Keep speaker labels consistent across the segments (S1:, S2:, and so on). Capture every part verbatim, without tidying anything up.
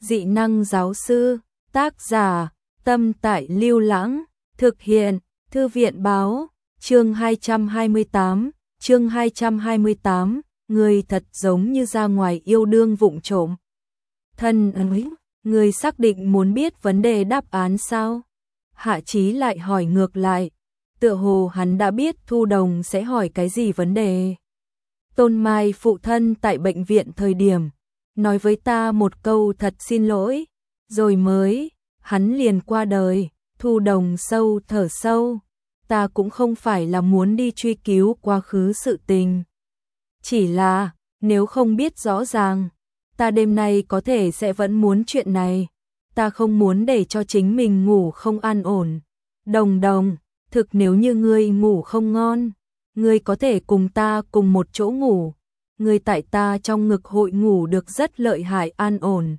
S1: Dị năng giáo sư, tác giả, Tâm Tại Lưu Lãng, thực hiện, Thư viện báo, chương hai trăm hai mươi tám, chương hai trăm hai mươi tám, người thật giống như ra ngoài yêu đương vụng trộm. Thân ơi, người xác định muốn biết vấn đề đáp án sao? Hạ Chí lại hỏi ngược lại, tựa hồ hắn đã biết Thu Đồng sẽ hỏi cái gì vấn đề. Tôn Mai phụ thân tại bệnh viện thời điểm, nói với ta một câu thật xin lỗi, rồi mới, hắn liền qua đời. Thu Đồng sâu thở sâu, ta cũng không phải là muốn đi truy cứu quá khứ sự tình. Chỉ là, nếu không biết rõ ràng, ta đêm nay có thể sẽ vẫn muốn chuyện này. Ta không muốn để cho chính mình ngủ không an ổn. Đồng Đồng, thực nếu như ngươi ngủ không ngon, ngươi có thể cùng ta cùng một chỗ ngủ. Ngươi tại ta trong ngực hội ngủ được rất lợi hại an ổn.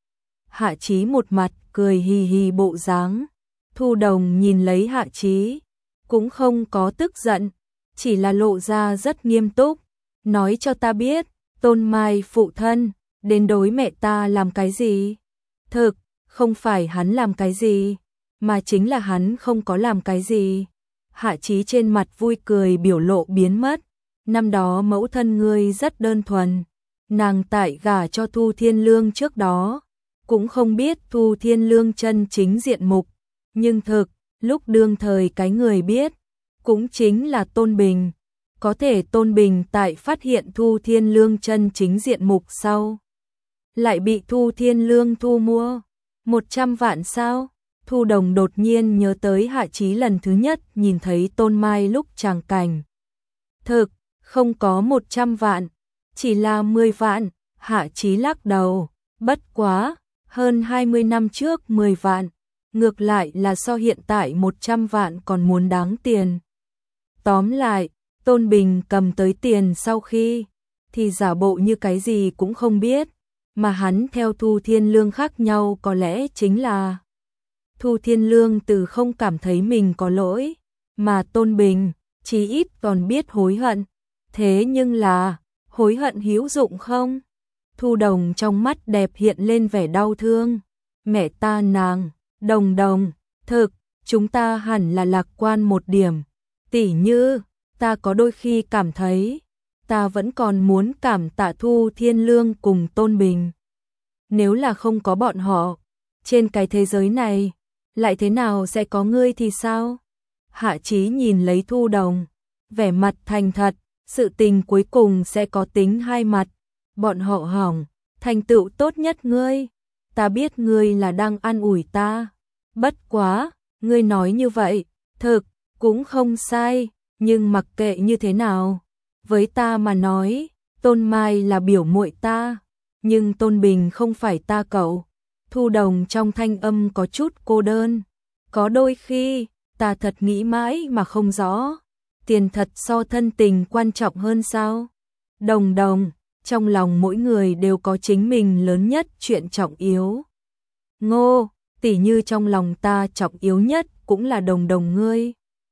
S1: Hạ Chí một mặt cười hì hì bộ dáng. Thu Đồng nhìn lấy Hạ Chí, cũng không có tức giận, chỉ là lộ ra rất nghiêm túc. Nói cho ta biết, Tôn Mai phụ thân, đến đối mẹ ta làm cái gì? Thực, không phải hắn làm cái gì, mà chính là hắn không có làm cái gì. Hạ Chí trên mặt vui cười biểu lộ biến mất. Năm đó mẫu thân ngươi rất đơn thuần, nàng tại gả cho Thu Thiên Lương trước đó, cũng không biết Thu Thiên Lương chân chính diện mục, nhưng thực, lúc đương thời cái người biết, cũng chính là Tôn Bình. Có thể Tôn Bình tại phát hiện Thu Thiên Lương chân chính diện mục sau, lại bị Thu Thiên Lương thu mua. Một trăm vạn sao? Thu Đồng đột nhiên nhớ tới Hạ Chí lần thứ nhất nhìn thấy Tôn Mai lúc tràng cảnh. Thực, không có một trăm vạn, chỉ là mười vạn. Hạ Chí lắc đầu, bất quá, hơn hai mươi năm trước mười vạn, ngược lại là so hiện tại một trăm vạn còn muốn đáng tiền. Tóm lại, Tôn Bình cầm tới tiền sau khi, thì giả bộ như cái gì cũng không biết, mà hắn theo Thu Thiên Lương khác nhau có lẽ chính là Thu Thiên Lương từ không cảm thấy mình có lỗi, mà Tôn Bình chí ít còn biết hối hận. Thế nhưng là, hối hận hữu dụng không? Thu Đồng trong mắt đẹp hiện lên vẻ đau thương. Mẹ ta nàng, Đồng Đồng, thực, chúng ta hẳn là lạc quan một điểm. Tỉ như, ta có đôi khi cảm thấy, ta vẫn còn muốn cảm tạ Thu Thiên Lương cùng Tôn Bình. Nếu là không có bọn họ, trên cái thế giới này, lại thế nào sẽ có ngươi thì sao? Hạ Chí nhìn lấy Thu Đồng, vẻ mặt thành thật, sự tình cuối cùng sẽ có tính hai mặt. Bọn họ hỏng, thành tựu tốt nhất ngươi. Ta biết ngươi là đang an ủi ta. Bất quá, ngươi nói như vậy, thực, cũng không sai, nhưng mặc kệ như thế nào. Với ta mà nói, Tôn Mai là biểu muội ta, nhưng Tôn Bình không phải ta cậu. Thu Đồng trong thanh âm có chút cô đơn. Có đôi khi, ta thật nghĩ mãi mà không rõ. Tiền thật so thân tình quan trọng hơn sao? Đồng Đồng, trong lòng mỗi người đều có chính mình lớn nhất chuyện trọng yếu. Ngô, tỉ như trong lòng ta trọng yếu nhất cũng là Đồng Đồng ngươi.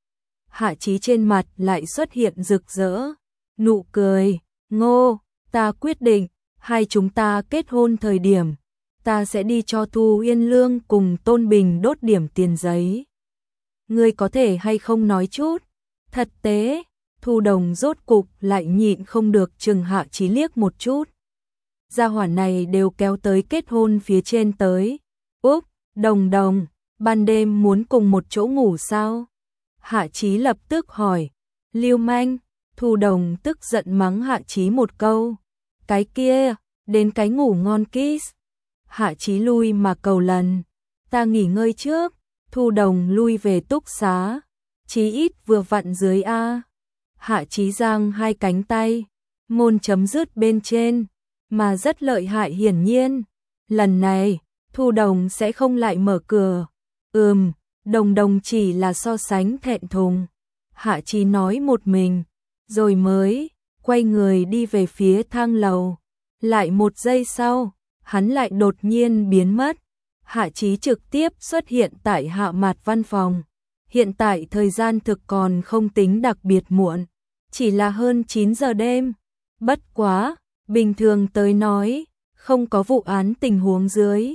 S1: Hạ Chí trên mặt lại xuất hiện rực rỡ, nụ cười. Ngô, ta quyết định, hai chúng ta kết hôn thời điểm, ta sẽ đi cho Thu Yên Lương cùng Tôn Bình đốt điểm tiền giấy. Ngươi có thể hay không nói chút? Thật tế, Thu Đồng rốt cục lại nhịn không được chừng Hạ Chí liếc một chút. Gia hỏa này đều kéo tới kết hôn phía trên tới. Úp, Đồng Đồng, ban đêm muốn cùng một chỗ ngủ sao? Hạ Chí lập tức hỏi. Lưu manh. Thu Đồng tức giận mắng Hạ Chí một câu. Cái kia, đến cái ngủ ngon kiss. Hạ Chí lui mà cầu lần. Ta nghỉ ngơi trước. Thu Đồng lui về túc xá. Chí ít vừa vặn dưới A. Hạ Chí giang hai cánh tay, môn chấm dứt bên trên, mà rất lợi hại hiển nhiên. Lần này, Thu Đồng sẽ không lại mở cửa. Ừm, Đồng Đồng chỉ là so sánh thẹn thùng. Hạ Chí nói một mình, rồi mới quay người đi về phía thang lầu. Lại một giây sau, hắn lại đột nhiên biến mất. Hạ Chí trực tiếp xuất hiện tại Hạ Mạt văn phòng. Hiện tại thời gian thực còn không tính đặc biệt muộn, chỉ là hơn chín giờ đêm. Bất quá, bình thường tới nói, không có vụ án tình huống dưới,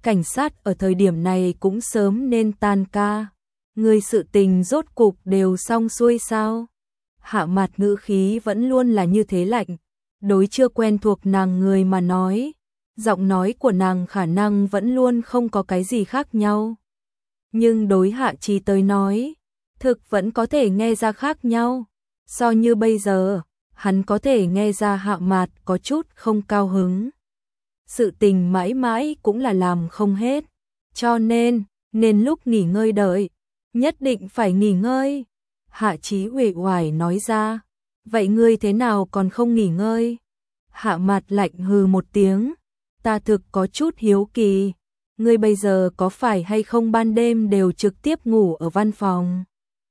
S1: cảnh sát ở thời điểm này cũng sớm nên tan ca. Người sự tình rốt cục đều xong xuôi sao? Hạ Mạt ngữ khí vẫn luôn là như thế lạnh, đối chưa quen thuộc nàng người mà nói, giọng nói của nàng khả năng vẫn luôn không có cái gì khác nhau. Nhưng đối Hạ Chí tới nói, thực vẫn có thể nghe ra khác nhau. So như bây giờ, hắn có thể nghe ra Hạ Mạt có chút không cao hứng. Sự tình mãi mãi cũng là làm không hết, cho nên, nên lúc nghỉ ngơi đợi, nhất định phải nghỉ ngơi. Hạ Chí uể oải nói ra, vậy ngươi thế nào còn không nghỉ ngơi? Hạ Mạt lạnh hừ một tiếng, ta thực có chút hiếu kỳ, ngươi bây giờ có phải hay không ban đêm đều trực tiếp ngủ ở văn phòng?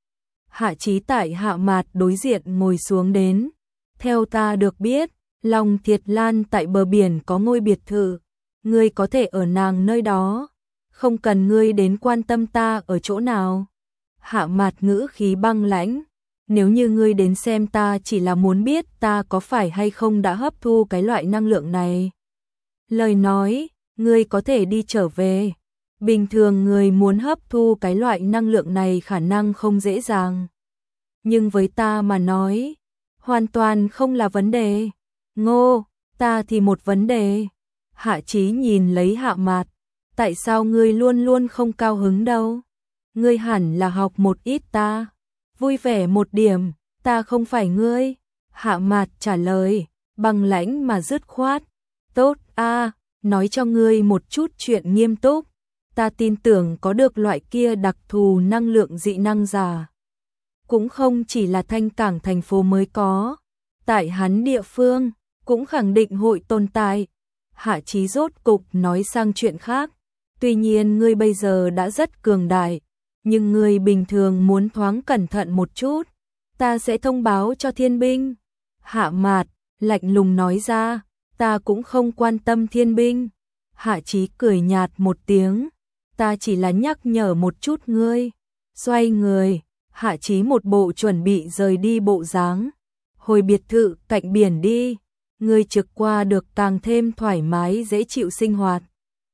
S1: Hạ Chí tại Hạ Mạt đối diện ngồi xuống đến, theo ta được biết, Long Thiệt Lan tại bờ biển có ngôi biệt thự, ngươi có thể ở nàng nơi đó, không cần ngươi đến quan tâm ta ở chỗ nào. Hạ Mạt ngữ khí băng lãnh, nếu như ngươi đến xem ta chỉ là muốn biết ta có phải hay không đã hấp thu cái loại năng lượng này. Lời nói, ngươi có thể đi trở về. Bình thường người muốn hấp thu cái loại năng lượng này khả năng không dễ dàng. Nhưng với ta mà nói, hoàn toàn không là vấn đề. Ngô, ta thì một vấn đề. Hạ Chí nhìn lấy Hạ Mạt, tại sao ngươi luôn luôn không cao hứng đâu? Ngươi hẳn là học một ít ta, vui vẻ một điểm, ta không phải ngươi. Hạ Mạt trả lời, bằng lãnh mà dứt khoát. Tốt a, nói cho ngươi một chút chuyện nghiêm túc. Ta tin tưởng có được loại kia đặc thù năng lượng dị năng giả. Cũng không chỉ là Thanh Cảng thành phố mới có, tại hắn địa phương, cũng khẳng định hội tồn tại. Hạ Chí rốt cục nói sang chuyện khác. Tuy nhiên ngươi bây giờ đã rất cường đại, nhưng ngươi bình thường muốn thoáng cẩn thận một chút. Ta sẽ thông báo cho thiên binh. Hạ Mạt lạnh lùng nói ra, ta cũng không quan tâm thiên binh. Hạ Chí cười nhạt một tiếng, ta chỉ là nhắc nhở một chút ngươi. Xoay người, Hạ Chí một bộ chuẩn bị rời đi bộ dáng. Hồi biệt thự cạnh biển đi, ngươi trực qua được càng thêm thoải mái dễ chịu sinh hoạt.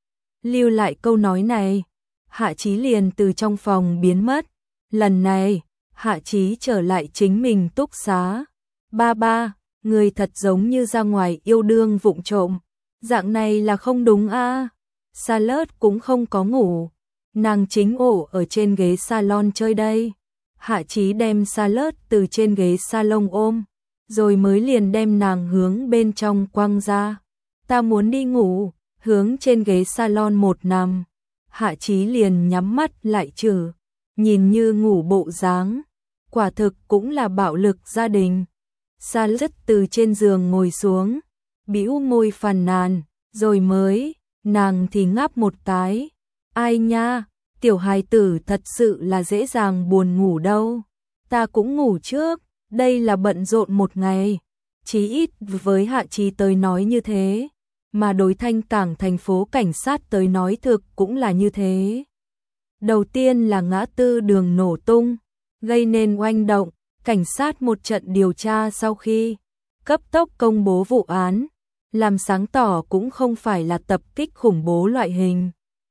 S1: Lưu lại câu nói này, Hạ Chí liền từ trong phòng biến mất. Lần này, Hạ Chí trở lại chính mình túc xá. Ba ba, người thật giống như ra ngoài yêu đương vụng trộm. Dạng này là không đúng a. À. Salad cũng không có ngủ, nàng chính ổ ở trên ghế salon chơi đây. Hạ Chí đem Salad từ trên ghế salon ôm, rồi mới liền đem nàng hướng bên trong quăng ra. Ta muốn đi ngủ, hướng trên ghế salon một nằm. Hạ Chí liền nhắm mắt lại trừ, nhìn như ngủ bộ dáng, quả thực cũng là bạo lực gia đình. Salad từ trên giường ngồi xuống, bĩu môi phàn nàn, rồi mới, nàng thì ngáp một cái. Ai nha, tiểu hài tử thật sự là dễ dàng buồn ngủ đâu. Ta cũng ngủ trước, đây là bận rộn một ngày. Chí ít với Hạ Chí tới nói như thế, mà đối Thanh Cảng thành phố cảnh sát tới nói thực cũng là như thế. Đầu tiên là ngã tư đường nổ tung, gây nên oanh động, cảnh sát một trận điều tra sau khi cấp tốc công bố vụ án, làm sáng tỏ cũng không phải là tập kích khủng bố loại hình,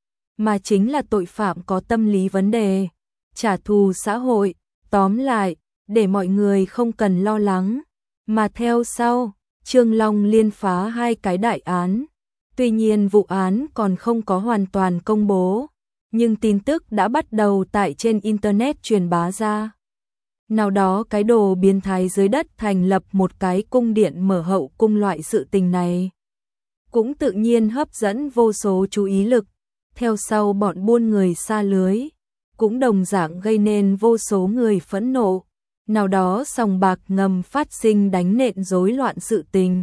S1: mà chính là tội phạm có tâm lý vấn đề, trả thù xã hội, tóm lại, để mọi người không cần lo lắng. Mà theo sau, Trương Long liên phá hai cái đại án. Tuy nhiên vụ án còn không có hoàn toàn công bố, nhưng tin tức đã bắt đầu tại trên Internet truyền bá ra. Nào đó cái đồ biến thái dưới đất thành lập một cái cung điện mở hậu cung loại sự tình này, cũng tự nhiên hấp dẫn vô số chú ý lực. Theo sau bọn buôn người xa lưới, cũng đồng dạng gây nên vô số người phẫn nộ. Nào đó sòng bạc ngầm phát sinh đánh nện rối loạn sự tình.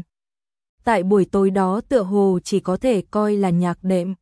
S1: Tại buổi tối đó tựa hồ chỉ có thể coi là nhạc đệm.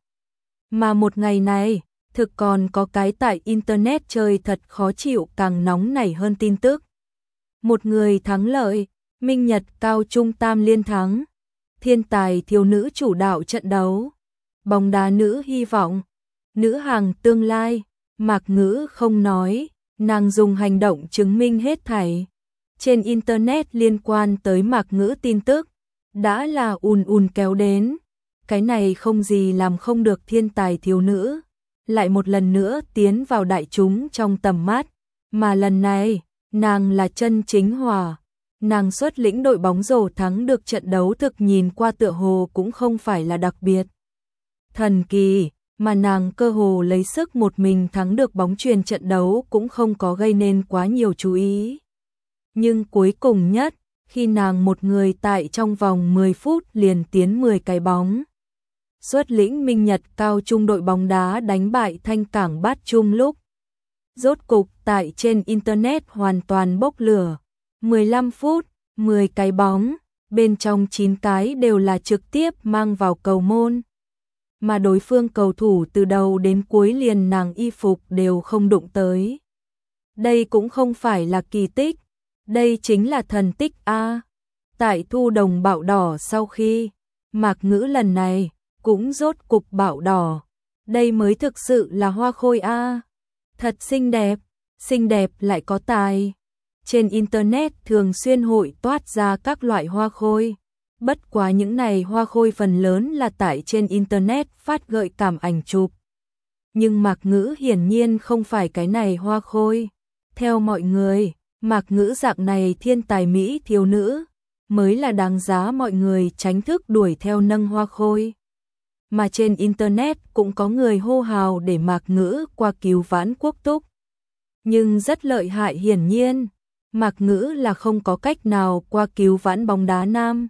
S1: Mà một ngày này, thực còn có cái tại Internet chơi thật khó chịu càng nóng nảy hơn tin tức. Một người thắng lợi, Minh Nhật Cao Trung Tam liên thắng. Thiên tài thiếu nữ chủ đạo trận đấu. Bóng đá nữ hy vọng. Nữ hàng tương lai, Mạc Ngữ không nói. Nàng dùng hành động chứng minh hết thảy. Trên Internet liên quan tới Mạc Ngữ tin tức, đã là ùn ùn kéo đến. cái này không gì làm không được thiên tài thiếu nữ, lại một lần nữa tiến vào đại chúng trong tầm mắt, mà lần này, nàng là chân chính hỏa. Nàng xuất lĩnh đội bóng rổ thắng được trận đấu thực nhìn qua tựa hồ cũng không phải là đặc biệt thần kỳ, mà nàng cơ hồ lấy sức một mình thắng được bóng chuyền trận đấu cũng không có gây nên quá nhiều chú ý. Nhưng cuối cùng nhất, khi nàng một người tại trong vòng mười phút liền tiến mười cái bóng, xuất lĩnh Minh Nhật Cao Trung đội bóng đá đánh bại Thanh Cảng Bát Trung lúc, rốt cục tại trên Internet hoàn toàn bốc lửa. mười lăm phút, mười cái bóng, bên trong chín cái đều là trực tiếp mang vào cầu môn. Mà đối phương cầu thủ từ đầu đến cuối liền nàng y phục đều không đụng tới. Đây cũng không phải là kỳ tích, đây chính là thần tích A. Tại thu đồng bạo đỏ sau khi, Mạc Ngữ lần này cũng rốt cục bạo đỏ. Đây mới thực sự là hoa khôi A. Thật xinh đẹp, xinh đẹp lại có tài. Trên Internet thường xuyên hội toát ra các loại hoa khôi. Bất quá những này hoa khôi phần lớn là tại trên Internet phát gợi cảm ảnh chụp. Nhưng Mạc Ngữ hiển nhiên không phải cái này hoa khôi. Theo mọi người, Mạc Ngữ dạng này thiên tài Mỹ thiếu nữ, mới là đáng giá mọi người tránh thức đuổi theo nâng hoa khôi. Mà trên Internet cũng có người hô hào để Mạc Ngữ qua cứu vãn quốc túc. Nhưng rất lợi hại hiển nhiên, Mạc Ngữ là không có cách nào qua cứu vãn bóng đá nam.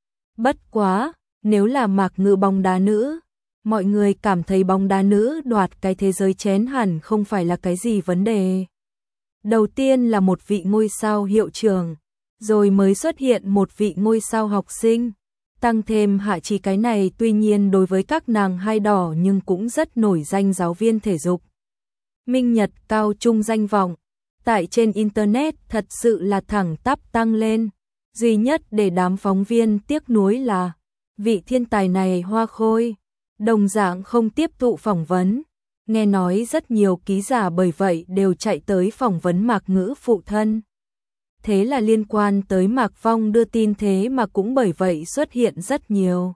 S1: Bất quá, nếu là Mạc Ngữ bóng đá nữ, mọi người cảm thấy bóng đá nữ đoạt cái thế giới chén hẳn không phải là cái gì vấn đề. Đầu tiên là một vị ngôi sao hiệu trưởng, rồi mới xuất hiện một vị ngôi sao học sinh. Tăng thêm Hạ Trì cái này tuy nhiên đối với các nàng hai đỏ nhưng cũng rất nổi danh giáo viên thể dục. Minh Nhật Cao Trung danh vọng, tại trên Internet thật sự là thẳng tắp tăng lên. Duy nhất để đám phóng viên tiếc nuối là, vị thiên tài này hoa khôi, đồng dạng không tiếp thụ phỏng vấn. Nghe nói rất nhiều ký giả bởi vậy đều chạy tới phỏng vấn Mạc Ngữ phụ thân. Thế là liên quan tới Mạc Phong đưa tin thế mà cũng bởi vậy xuất hiện rất nhiều.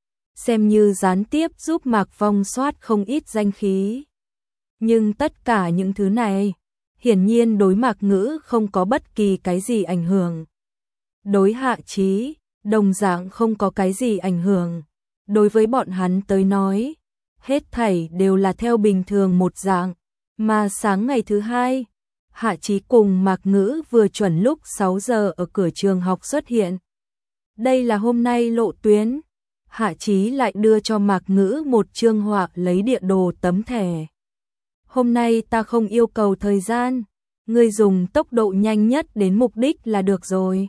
S1: Xem như gián tiếp giúp Mạc Phong soát không ít danh khí. Nhưng tất cả những thứ này, hiển nhiên đối Mạc Ngữ không có bất kỳ cái gì ảnh hưởng. Đối Hạ Chí, đồng dạng không có cái gì ảnh hưởng. Đối với bọn hắn tới nói, hết thảy đều là theo bình thường một dạng. Mà sáng ngày thứ hai, Hạ Chí cùng Mạc Ngữ vừa chuẩn lúc sáu giờ ở cửa trường học xuất hiện. Đây là hôm nay lộ tuyến. Hạ Chí lại đưa cho Mạc Ngữ một chương họa lấy địa đồ tấm thẻ. Hôm nay ta không yêu cầu thời gian, ngươi dùng tốc độ nhanh nhất đến mục đích là được rồi.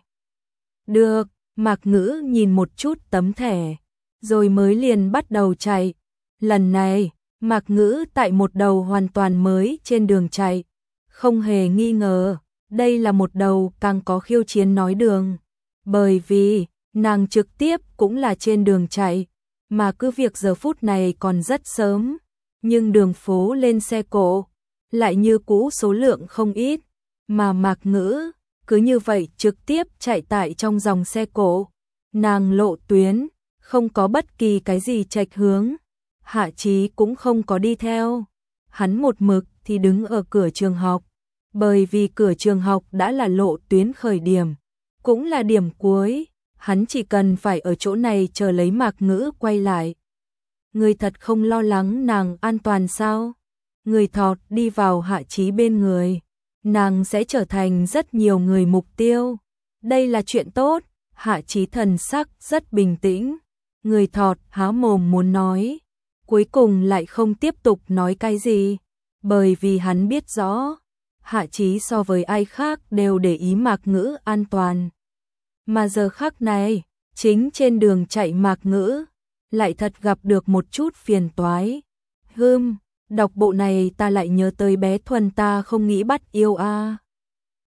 S1: Được, Mạc Ngữ nhìn một chút tấm thẻ, rồi mới liền bắt đầu chạy. Lần này, Mạc Ngữ tại một đầu hoàn toàn mới trên đường chạy. Không hề nghi ngờ, đây là một đầu càng có khiêu chiến nói đường. Bởi vì, nàng trực tiếp cũng là trên đường chạy, mà cứ việc giờ phút này còn rất sớm. Nhưng đường phố lên xe cộ, lại như cũ số lượng không ít, mà Mạc Ngữ cứ như vậy trực tiếp chạy tại trong dòng xe cộ. Nàng lộ tuyến, không có bất kỳ cái gì chệch hướng. Hạ Chí cũng không có đi theo. Hắn một mực thì đứng ở cửa trường học, bởi vì cửa trường học đã là lộ tuyến khởi điểm, cũng là điểm cuối. Hắn chỉ cần phải ở chỗ này chờ lấy Mạc Ngữ quay lại. Người thật không lo lắng nàng an toàn sao? Người thọt đi vào Hạ Chí bên người, nàng sẽ trở thành rất nhiều người mục tiêu. Đây là chuyện tốt. Hạ Chí thần sắc rất bình tĩnh. Người thọt há mồm muốn nói, cuối cùng lại không tiếp tục nói cái gì, bởi vì hắn biết rõ, Hạ Chí so với ai khác đều để ý Mạc Ngữ an toàn. Mà giờ khắc này, chính trên đường chạy Mạc Ngữ, lại thật gặp được một chút phiền toái. Hừm, đọc bộ này ta lại nhớ tới bé Thuần ta không nghĩ bắt yêu a.